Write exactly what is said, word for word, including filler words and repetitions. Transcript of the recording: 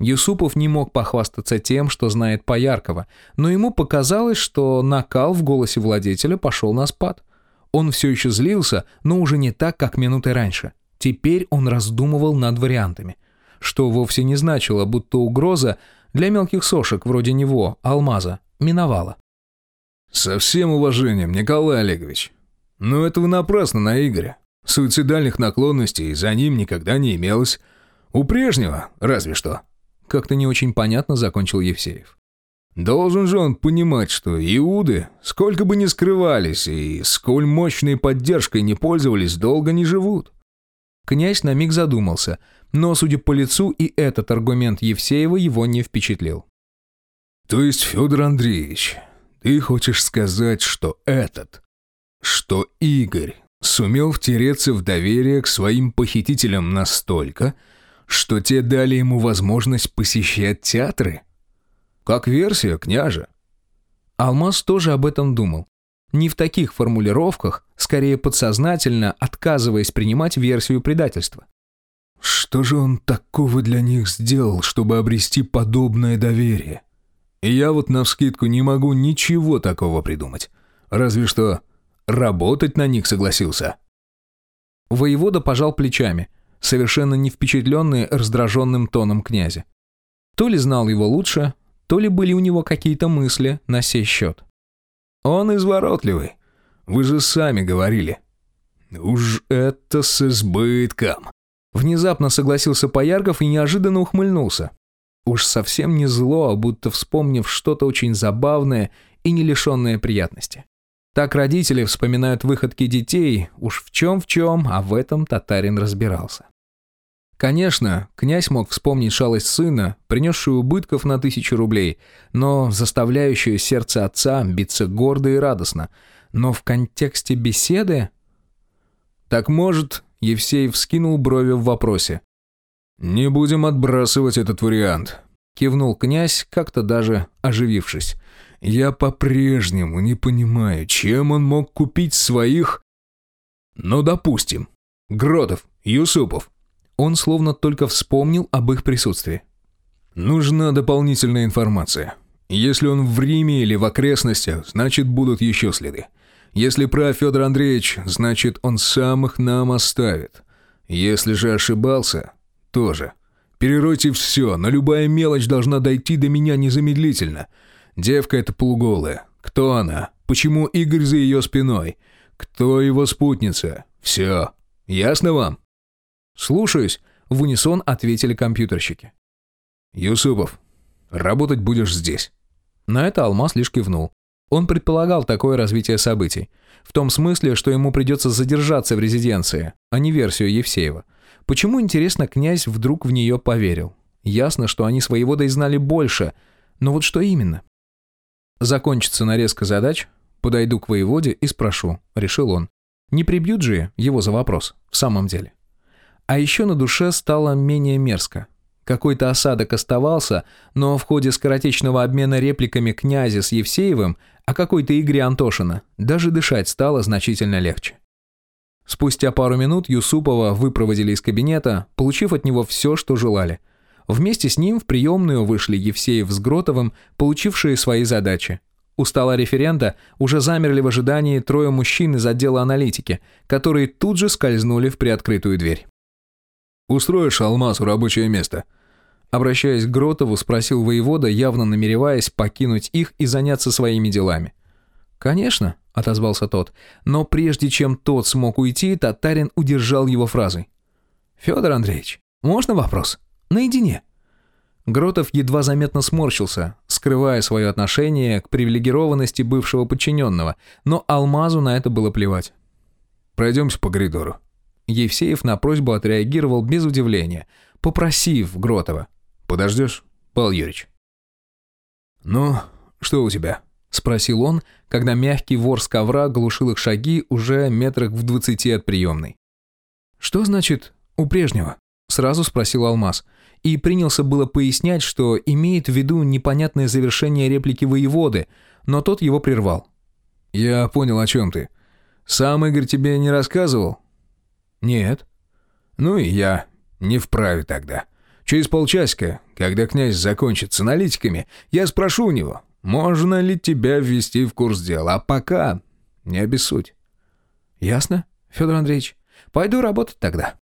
Юсупов не мог похвастаться тем, что знает Пояркова, но ему показалось, что накал в голосе владетеля пошел на спад. Он все еще злился, но уже не так, как минутой раньше. Теперь он раздумывал над вариантами, что вовсе не значило, будто угроза для мелких сошек вроде него, Алмаза, миновала. «Со всем уважением, Николай Олегович, но это вы напрасно на Игоря. Суицидальных наклонностей за ним никогда не имелось. У прежнего разве что». Как-то не очень понятно закончил Евсеев. «Должен же он понимать, что иуды, сколько бы ни скрывались и сколь мощной поддержкой не пользовались, долго не живут». Князь на миг задумался, но, судя по лицу, и этот аргумент Евсеева его не впечатлил. «То есть, Федор Андреевич, ты хочешь сказать, что этот, что Игорь сумел втереться в доверие к своим похитителям настолько, что те дали ему возможность посещать театры? Как версия, княже». Алмаз тоже об этом думал. Не в таких формулировках, скорее подсознательно отказываясь принимать версию предательства. Что же он такого для них сделал, чтобы обрести подобное доверие? И я вот навскидку не могу ничего такого придумать. Разве что работать на них согласился. Воевода пожал плечами, совершенно не впечатленный раздраженным тоном князя. То ли знал его лучше, то ли были у него какие-то мысли на сей счет. «Он изворотливый. Вы же сами говорили». «Уж это с избытком». Внезапно согласился Поярков и неожиданно ухмыльнулся. Уж совсем не зло, а будто вспомнив что-то очень забавное и не лишенное приятности. Так родители вспоминают выходки детей, уж в чем в чем, а в этом татарин разбирался. Конечно, князь мог вспомнить шалость сына, принесшую убытков на тысячу рублей, но заставляющую сердце отца биться гордо и радостно. Но в контексте беседы... «Так может...» — Евсеев вскинул брови в вопросе. «Не будем отбрасывать этот вариант», — кивнул князь, как-то даже оживившись. «Я по-прежнему не понимаю, чем он мог купить своих...» «Ну, допустим, Гротов, Юсупов». Он словно только вспомнил об их присутствии. «Нужна дополнительная информация. Если он в Риме или в окрестностях, значит, будут еще следы. Если прав Федор Андреевич, значит, он сам их нам оставит. Если же ошибался, тоже. Переройте все, но любая мелочь должна дойти до меня незамедлительно. Девка эта полуголая. Кто она? Почему Игорь за ее спиной? Кто его спутница? Все. Ясно вам?» «Слушаюсь», — в унисон ответили компьютерщики. «Юсупов, работать будешь здесь». На это Алмаз лишь кивнул. Он предполагал такое развитие событий. В том смысле, что ему придется задержаться в резиденции, а не версию Евсеева. Почему, интересно, князь вдруг в нее поверил? Ясно, что они с воеводой знали больше, но вот что именно? Закончится нарезка задач, подойду к воеводе и спрошу, решил он. Не прибьют же его за вопрос, в самом деле. А еще на душе стало менее мерзко. Какой-то осадок оставался, но в ходе скоротечного обмена репликами князя с Евсеевым о какой-то игре Антошина даже дышать стало значительно легче. Спустя пару минут Юсупова выпроводили из кабинета, получив от него все, что желали. Вместе с ним в приемную вышли Евсеев с Гротовым, получившие свои задачи. У стола референта уже замерли в ожидании трое мужчин из отдела аналитики, которые тут же скользнули в приоткрытую дверь. «Устроишь Алмазу рабочее место?» Обращаясь к Гротову, спросил воевода, явно намереваясь покинуть их и заняться своими делами. «Конечно», — отозвался тот, но прежде чем тот смог уйти, татарин удержал его фразой. «Федор Андреевич, можно вопрос? Наедине?» Гротов едва заметно сморщился, скрывая свое отношение к привилегированности бывшего подчиненного, но Алмазу на это было плевать. «Пройдемте по коридору». Евсеев на просьбу отреагировал без удивления, попросив Гротова. «Подождешь, Павел Юрьевич?» «Ну, что у тебя?» — спросил он, когда мягкий вор с ковра глушил их шаги уже метрах в двадцати от приемной. «Что значит «у прежнего»?» — сразу спросил Алмаз. И принялся было пояснять, что имеет в виду непонятное завершение реплики воеводы, но тот его прервал. «Я понял, о чем ты. Сам Игорь тебе не рассказывал?» «Нет». «Ну и я не вправе тогда. Через полчасика, когда князь закончит с аналитиками, я спрошу у него, можно ли тебя ввести в курс дела, а пока не обессудь». «Ясно, Федор Андреевич. Пойду работать тогда».